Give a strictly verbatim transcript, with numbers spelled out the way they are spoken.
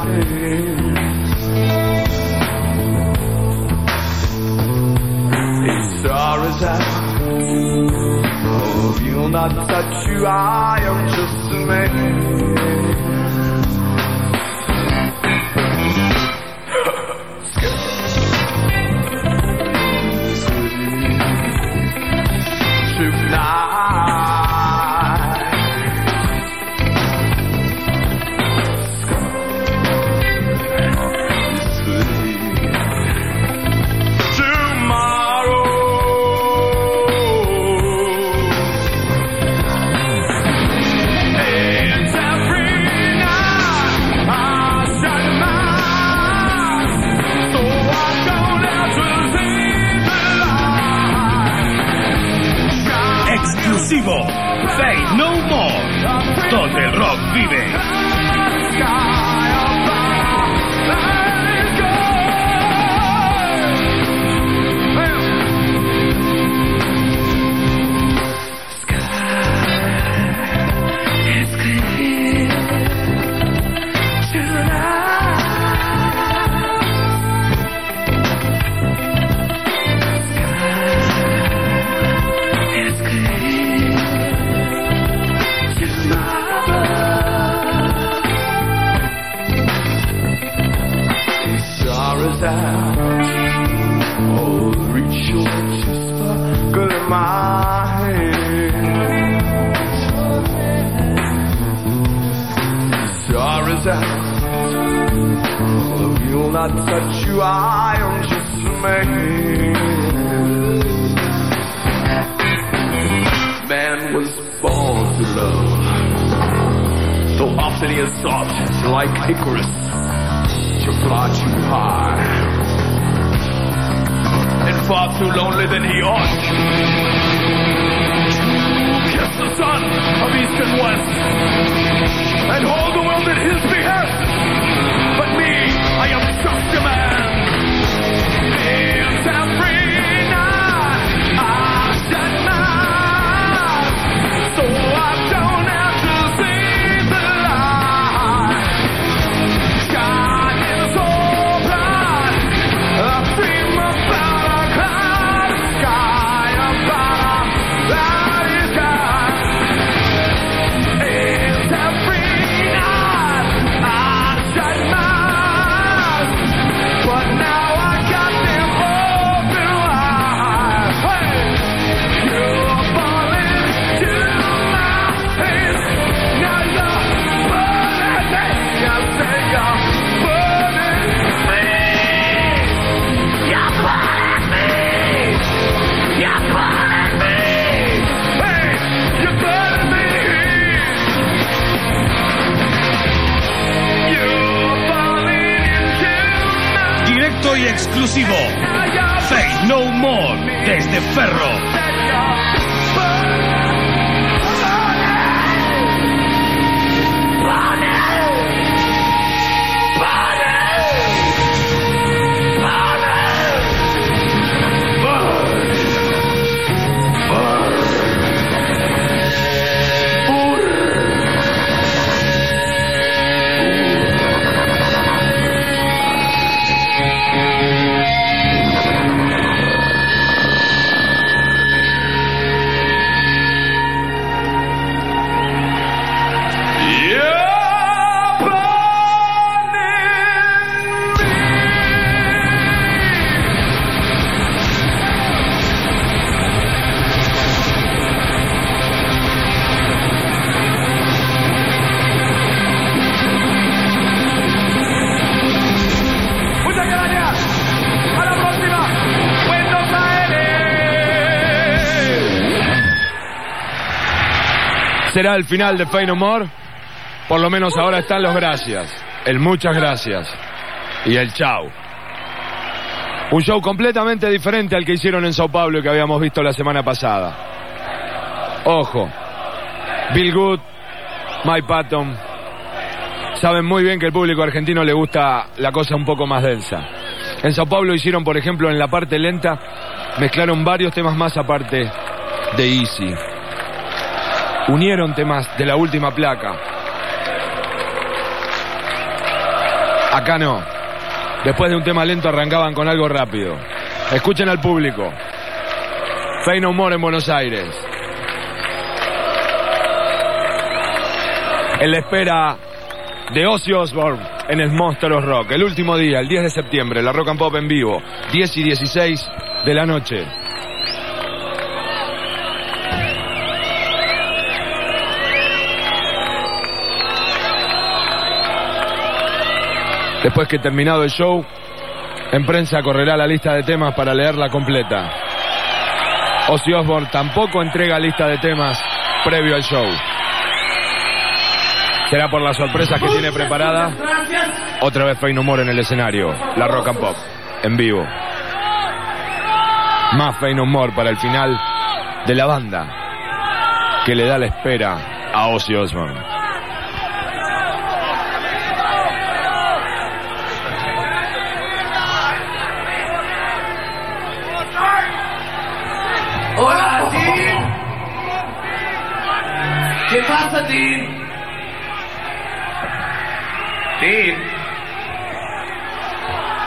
hands. A star is out. Oh, you'll not touch you. I am just a man. Say No More, donde el rock vive. Oh, reach your sparkle in my hands. Star is out. Oh, you'll not touch you. I am just a man. Man was born to love. So often he has sought, like Icarus, to fly too high, and far too lonely than he ought. Kiss the sun of east and west, and hold the world at his behest. But me, I am just a man. Lives every night, I shut my eyes, so I don't have to see the light. God is so bright, I dream about a cloud sky, about a cloudy sky. It's every night I shut my eyes, but now I got them open wide. Hey, you're falling to my face. Now you're burning me. I say you're burning me. You're burning me. You're burning me. Hey, you're burning me. You're falling into my Directo y exclusivo. Say No More, desde Ferro. ¿Será el final de Faith No More? Por lo menos ahora están los gracias, el muchas gracias y el chau. Un show completamente diferente al que hicieron en Sao Paulo y que habíamos visto la semana pasada. Ojo, Bill Good, Mike Patton, saben muy bien que al público argentino le gusta la cosa un poco más densa. En Sao Paulo hicieron, por ejemplo, en la parte lenta, mezclaron varios temas más aparte de Easy. Unieron temas de la última placa. Acá no. Después de un tema lento arrancaban con algo rápido. Escuchen al público. Faith No More en Buenos Aires. En la espera de Ozzy Osbourne en el Monster of Rock. El último día, el diez de septiembre, la Rock and Pop en vivo. diez y dieciséis de la noche. Después que terminado el show, en prensa correrá la lista de temas para leerla completa. Ozzy Osbourne tampoco entrega lista de temas previo al show. Será por las sorpresas que tiene preparada. Otra vez Faith No More en el escenario. La Rock and Pop en vivo. Más Faith No More para el final de la banda que le da la espera a Ozzy Osbourne. Hola, Dean. ¿Qué pasa, Dean? Dean.